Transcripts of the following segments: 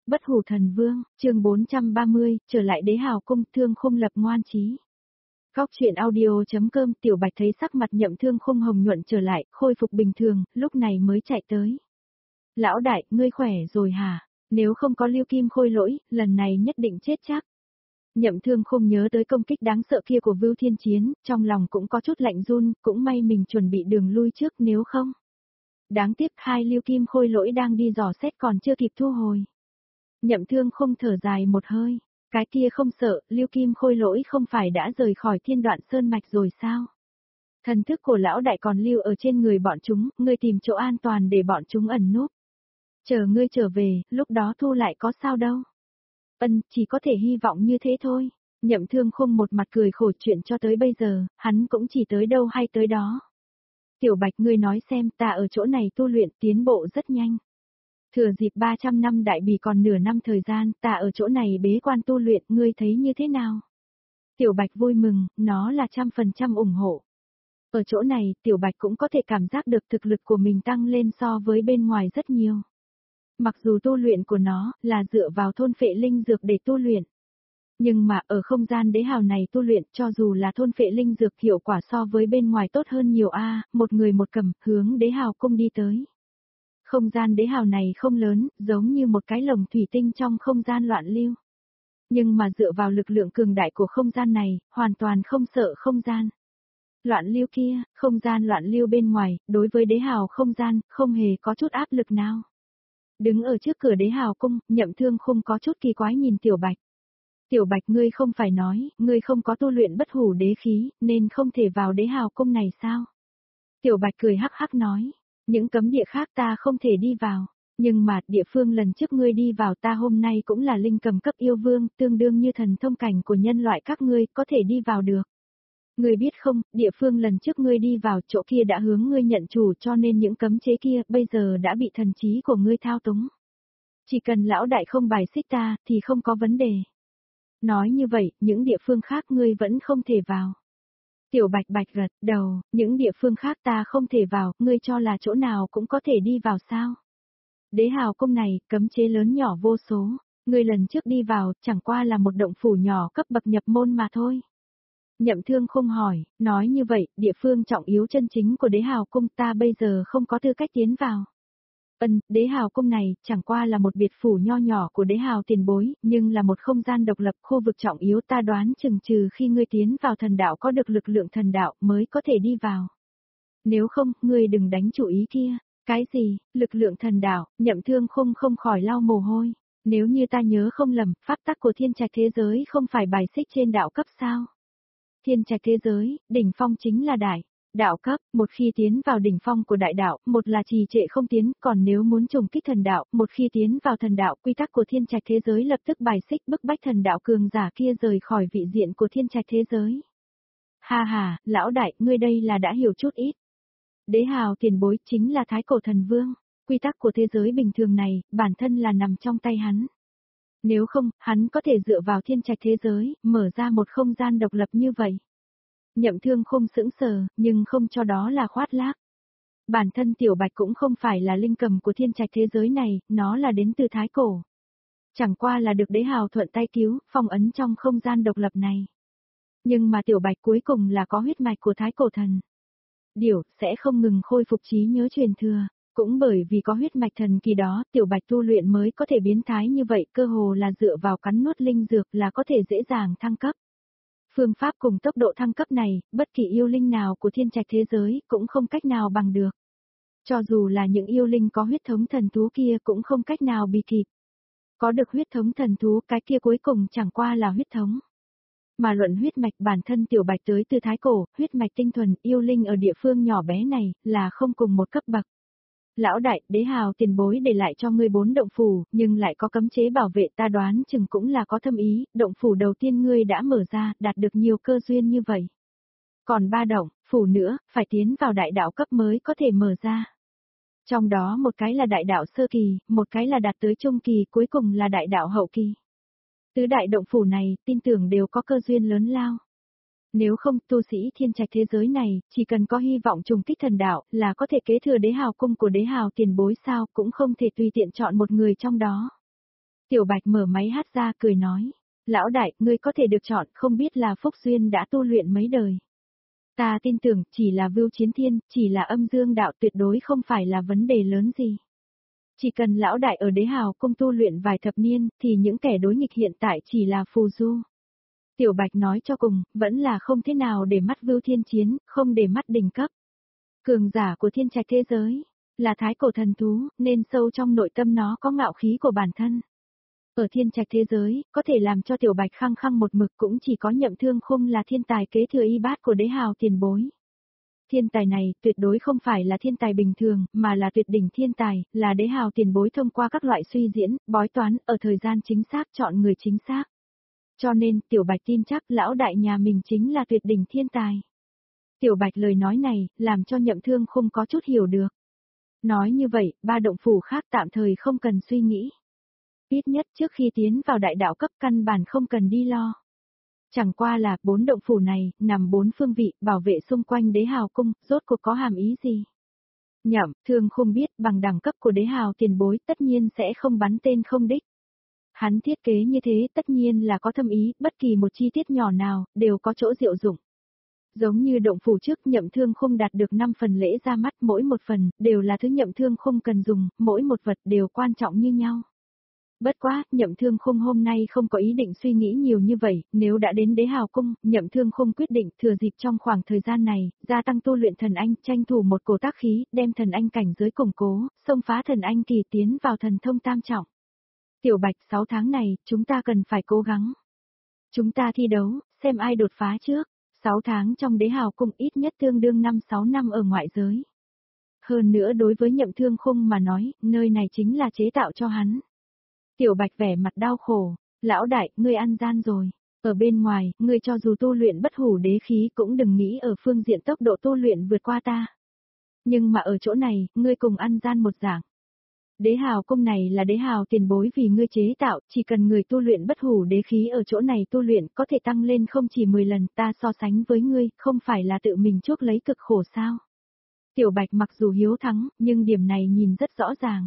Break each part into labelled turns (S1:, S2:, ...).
S1: Bất hủ thần vương, chương 430, trở lại đế hào cung, Thương Khung lập ngoan chí. Góc truyện audio.com. Tiểu Bạch thấy sắc mặt Nhậm Thương Khung hồng nhuận trở lại, khôi phục bình thường, lúc này mới chạy tới. Lão đại, ngươi khỏe rồi hả? Nếu không có Lưu Kim Khôi lỗi, lần này nhất định chết chắc. Nhậm Thương Khung nhớ tới công kích đáng sợ kia của Vưu Thiên Chiến, trong lòng cũng có chút lạnh run, cũng may mình chuẩn bị đường lui trước nếu không. Đáng tiếc hai Lưu Kim Khôi lỗi đang đi dò xét còn chưa kịp thu hồi. Nhậm Thương Khung thở dài một hơi, cái kia không sợ, Lưu Kim Khôi lỗi không phải đã rời khỏi Thiên Đoạn Sơn mạch rồi sao? Thần thức của lão đại còn lưu ở trên người bọn chúng, ngươi tìm chỗ an toàn để bọn chúng ẩn núp. Chờ ngươi trở về, lúc đó thu lại có sao đâu. Chỉ có thể hy vọng như thế thôi. Nhậm Thương Khung một mặt cười khổ, chuyện cho tới bây giờ, hắn cũng chỉ tới đâu hay tới đó. Tiểu Bạch, ngươi nói xem, ta ở chỗ này tu luyện tiến bộ rất nhanh. Thừa dịp 300 năm đại bỉ còn nửa năm thời gian, ta ở chỗ này bế quan tu luyện, ngươi thấy như thế nào? Tiểu Bạch vui mừng, nó là 100% ủng hộ. Ở chỗ này, Tiểu Bạch cũng có thể cảm giác được thực lực của mình tăng lên so với bên ngoài rất nhiều. Mặc dù tu luyện của nó là dựa vào thôn phệ linh dược để tu luyện. Nhưng mà ở không gian đế hào này tu luyện, cho dù là thôn phệ linh dược, hiệu quả so với bên ngoài tốt hơn nhiều một người một cầm, hướng đế hào cung đi tới. Không gian đế hào này không lớn, giống như một cái lồng thủy tinh trong không gian loạn lưu. Nhưng mà dựa vào lực lượng cường đại của không gian này, hoàn toàn không sợ không gian loạn lưu kia, không gian loạn lưu bên ngoài, đối với đế hào không gian, không hề có chút áp lực nào. Đứng ở trước cửa đế hào cung, Nhậm Thương Khung có chút kỳ quái nhìn Tiểu Bạch. Tiểu Bạch, ngươi không phải nói, ngươi không có tu luyện bất hủ đế khí, nên không thể vào đế hào cung này sao? Tiểu Bạch cười hắc hắc nói, những cấm địa khác ta không thể đi vào, nhưng mà địa phương lần trước ngươi đi vào ta hôm nay cũng là linh cầm cấp yêu vương, tương đương như thần thông cảnh của nhân loại các ngươi, có thể đi vào được. Ngươi biết không, địa phương lần trước ngươi đi vào chỗ kia đã hướng ngươi nhận chủ, cho nên những cấm chế kia bây giờ đã bị thần trí của ngươi thao túng. Chỉ cần lão đại không bài xích ta, thì không có vấn đề. Nói như vậy, những địa phương khác ngươi vẫn không thể vào. Tiểu Bạch Bạch gật đầu, những địa phương khác ta không thể vào, ngươi cho là chỗ nào cũng có thể đi vào sao? Đế hào cung này, cấm chế lớn nhỏ vô số, ngươi lần trước đi vào, chẳng qua là một động phủ nhỏ cấp bậc nhập môn mà thôi. Nhậm Thương Khung hỏi, nói như vậy, địa phương trọng yếu chân chính của đế hào cung ta bây giờ không có tư cách tiến vào. Đế hào cung này, chẳng qua là một biệt phủ nho nhỏ của đế hào tiền bối, nhưng là một không gian độc lập, khu vực trọng yếu, ta đoán chừng trừ khi ngươi tiến vào thần đạo có được lực lượng thần đạo mới có thể đi vào. Nếu không, ngươi đừng đánh chủ ý kia. Cái gì, lực lượng thần đạo? Nhậm Thương Khung không khỏi lau mồ hôi. Nếu như ta nhớ không lầm, pháp tắc của thiên trạch thế giới không phải bài xích trên đạo cấp sao? Thiên trạch thế giới, đỉnh phong chính là đại đạo cấp, một khi tiến vào đỉnh phong của đại đạo, một là trì trệ không tiến, còn nếu muốn trùng kích thần đạo, một khi tiến vào thần đạo, quy tắc của thiên trạch thế giới lập tức bài xích bức bách thần đạo cường giả kia rời khỏi vị diện của thiên trạch thế giới. Ha ha, lão đại, ngươi đây là đã hiểu chút ít. Đế hào tiền bối chính là thái cổ thần vương, quy tắc của thế giới bình thường này, bản thân là nằm trong tay hắn. Nếu không, hắn có thể dựa vào thiên trạch thế giới, mở ra một không gian độc lập như vậy. Nhậm Thương Khung sững sờ, nhưng không cho đó là khoác lác. Bản thân Tiểu Bạch cũng không phải là linh cầm của thiên trạch thế giới này, nó là đến từ thái cổ. Chẳng qua là được đế hào thuận tay cứu, phong ấn trong không gian độc lập này. Nhưng mà Tiểu Bạch cuối cùng là có huyết mạch của thái cổ thần. Điểu sẽ không ngừng khôi phục trí nhớ truyền thừa. Cũng bởi vì có huyết mạch thần kỳ đó, Tiểu Bạch tu luyện mới có thể biến thái như vậy, cơ hồ là dựa vào cắn nuốt linh dược là có thể dễ dàng thăng cấp. Phương pháp cùng tốc độ thăng cấp này, bất kỳ yêu linh nào của thiên trạch thế giới cũng không cách nào bằng được. Cho dù là những yêu linh có huyết thống thần thú kia cũng không cách nào bị kịp. Có được huyết thống thần thú, cái kia cuối cùng chẳng qua là huyết thống. Mà luận huyết mạch, bản thân Tiểu Bạch tới từ thái cổ, huyết mạch tinh thuần, yêu linh ở địa phương nhỏ bé này là không cùng một cấp bậc. Lão đại, đế hào tiền bối để lại cho ngươi 4 động phủ, nhưng lại có cấm chế bảo vệ, ta đoán chừng cũng là có thâm ý, động phủ đầu tiên ngươi đã mở ra, đạt được nhiều cơ duyên như vậy. Còn 3 động phủ nữa, phải tiến vào đại đạo cấp mới có thể mở ra. Trong đó một cái là đại đạo sơ kỳ, một cái là đạt tới trung kỳ, cuối cùng là đại đạo hậu kỳ. Tứ đại động phủ này, tin tưởng đều có cơ duyên lớn lao. Nếu không, tu sĩ thiên trạch thế giới này, chỉ cần có hy vọng trùng kích thần đạo, là có thể kế thừa đế hào cung của đế hào tiền bối sao, cũng không thể tùy tiện chọn một người trong đó. Tiểu Bạch mở máy hát ra cười nói. Lão đại, ngươi có thể được chọn, không biết là Phúc Duyên đã tu luyện mấy đời. Ta tin tưởng, chỉ là Vưu Chiến Thiên, chỉ là âm dương đạo tuyệt đối không phải là vấn đề lớn gì. Chỉ cần lão đại ở Đế Hào Cung tu luyện vài thập niên, thì những kẻ đối nghịch hiện tại chỉ là phù du. Tiểu Bạch nói cho cùng, vẫn là không thế nào để mắt Vưu Thiên Chiến, không để mắt đỉnh cấp. Cường giả của thiên trạch thế giới, là thái cổ thần thú, nên sâu trong nội tâm nó có ngạo khí của bản thân. Ở thiên trạch thế giới, có thể làm cho Tiểu Bạch khăng khăng một mực cũng chỉ có Nhậm Thương Khung là thiên tài kế thừa y bát của Đế Hào tiền bối. Thiên tài này tuyệt đối không phải là thiên tài bình thường, mà là tuyệt đỉnh thiên tài, là Đế Hào tiền bối thông qua các loại suy diễn, bói toán, ở thời gian chính xác chọn người chính xác. Cho nên, Tiểu Bạch tin chắc lão đại nhà mình chính là tuyệt đỉnh thiên tài. Tiểu Bạch lời nói này, làm cho Nhậm Thương Khung có chút hiểu được. Nói như vậy, ba động phủ khác tạm thời không cần suy nghĩ. Ít nhất trước khi tiến vào đại đạo cấp căn bản không cần đi lo. Chẳng qua là, 4 động phủ này, nằm 4 phương vị, bảo vệ xung quanh Đế Hào Cung, rốt cuộc có hàm ý gì? Nhậm Thương Khung biết, bằng đẳng cấp của Đế Hào tiền bối tất nhiên sẽ không bắn tên không đích. Hắn thiết kế như thế tất nhiên là có thâm ý, bất kỳ một chi tiết nhỏ nào, đều có chỗ diệu dụng. Giống như động phủ trước Nhậm Thương Khung đạt được 5 phần lễ ra mắt, mỗi một phần, đều là thứ Nhậm Thương Khung cần dùng, mỗi một vật đều quan trọng như nhau. Bất quá, Nhậm Thương Khung hôm nay không có ý định suy nghĩ nhiều như vậy, nếu đã đến Đế Hào Cung, Nhậm Thương Khung quyết định thừa dịp trong khoảng thời gian này, gia tăng tu luyện thần anh, tranh thủ một cổ tác khí, đem thần anh cảnh giới củng cố, xông phá thần anh kỳ tiến vào thần thông tam trọng. Tiểu Bạch, 6 tháng này, chúng ta cần phải cố gắng. Chúng ta thi đấu, xem ai đột phá trước. 6 tháng trong Đế Hào Cung ít nhất tương đương 5-6 năm ở ngoại giới. Hơn nữa đối với Nhậm Thương Khung mà nói, nơi này chính là chế tạo cho hắn. Tiểu Bạch vẻ mặt đau khổ, lão đại, ngươi ăn gian rồi. Ở bên ngoài, ngươi cho dù tu luyện bất hủ đế khí cũng đừng nghĩ ở phương diện tốc độ tu luyện vượt qua ta. Nhưng mà ở chỗ này, ngươi cùng ăn gian một dạng. Đế Hào Cung này là Đế Hào tiền bối vì ngươi chế tạo, chỉ cần người tu luyện bất hủ đế khí ở chỗ này tu luyện có thể tăng lên không chỉ 10 lần, ta so sánh với ngươi, không phải là tự mình chuốc lấy cực khổ sao. Tiểu Bạch mặc dù hiếu thắng, nhưng điểm này nhìn rất rõ ràng.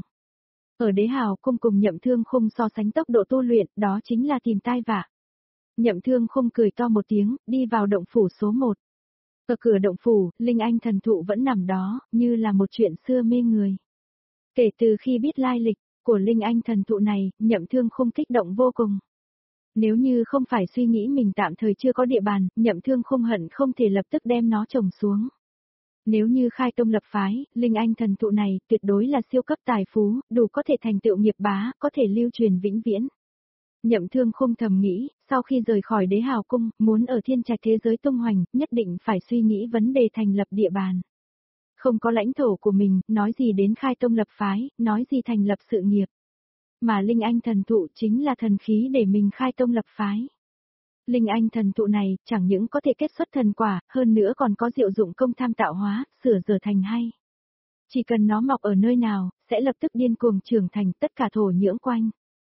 S1: Ở Đế Hào Cung cùng Nhậm Thương Khung so sánh tốc độ tu luyện, đó chính là tìm tai vạ. Nhậm Thương Khung cười to một tiếng, đi vào động phủ số 1. Ở cửa động phủ, Linh Anh thần thụ vẫn nằm đó, như là một chuyện xưa mê người. Kể từ khi biết lai lịch của Linh Anh thần thụ này, Nhậm Thương Khung kích động vô cùng. Nếu như không phải suy nghĩ mình tạm thời chưa có địa bàn, Nhậm Thương Khung hận không thể lập tức đem nó trồng xuống. Nếu như khai tông lập phái, Linh Anh thần thụ này tuyệt đối là siêu cấp tài phú, đủ có thể thành tựu nghiệp bá, có thể lưu truyền vĩnh viễn. Nhậm Thương Khung thầm nghĩ, sau khi rời khỏi Đế Hào Cung, muốn ở thiên trạch thế giới tung hoành, nhất định phải suy nghĩ vấn đề thành lập địa bàn. Không có lãnh thổ của mình, nói gì đến khai tông lập phái, nói gì thành lập sự nghiệp. Mà Linh Anh thần thụ chính là thần khí để mình khai tông lập phái. Linh Anh thần thụ này chẳng những có thể kết xuất thần quả, hơn nữa còn có diệu dụng công tham tạo hóa, sửa dở thành hay. Chỉ cần nó mọc ở nơi nào, sẽ lập tức điên cuồng trưởng thành tất cả thổ nhưỡng quanh.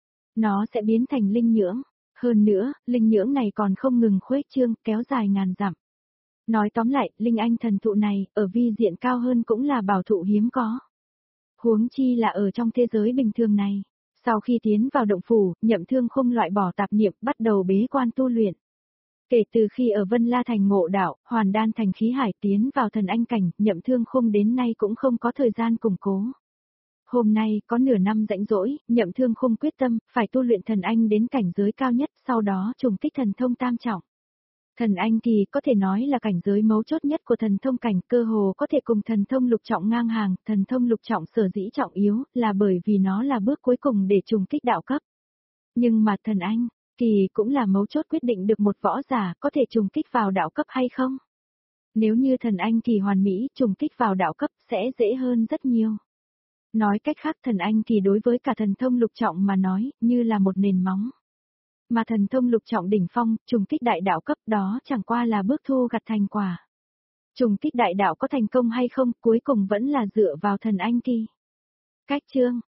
S1: Nó sẽ biến thành linh nhưỡng. Hơn nữa, linh nhưỡng này còn không ngừng khuếch trương, kéo dài ngàn dặm. Nói tóm lại, Linh Anh thần thụ này, ở vi diện cao hơn cũng là bảo thụ hiếm có. Huống chi là ở trong thế giới bình thường này. Sau khi tiến vào động phủ, Nhậm Thương Khung loại bỏ tạp niệm, bắt đầu bế quan tu luyện. Kể từ khi ở Vân La Thành ngộ đạo, Hoàn Đan Thành khí hải tiến vào thần anh cảnh, Nhậm Thương Khung đến nay cũng không có thời gian củng cố. Hôm nay, có nửa năm rãnh rỗi, Nhậm Thương Khung quyết tâm, phải tu luyện thần anh đến cảnh giới cao nhất, sau đó trùng kích thần thông tam trọng. Thần anh kỳ có thể nói là cảnh giới mấu chốt nhất của thần thông cảnh, cơ hồ có thể cùng thần thông lục trọng ngang hàng, thần thông lục trọng sở dĩ trọng yếu, là bởi vì nó là bước cuối cùng để trùng kích đạo cấp. Nhưng mà thần anh kỳ cũng là mấu chốt quyết định được một võ giả có thể trùng kích vào đạo cấp hay không. Nếu như thần anh kỳ hoàn mỹ, trùng kích vào đạo cấp sẽ dễ hơn rất nhiều. Nói cách khác, thần anh kỳ đối với cả thần thông lục trọng mà nói, như là một nền móng. Mà thần thông lục trọng đỉnh phong, trùng kích đại đạo cấp đó chẳng qua là bước thu gặt thành quả. Trùng kích đại đạo có thành công hay không, cuối cùng vẫn là dựa vào thần anh kỳ. Cách chương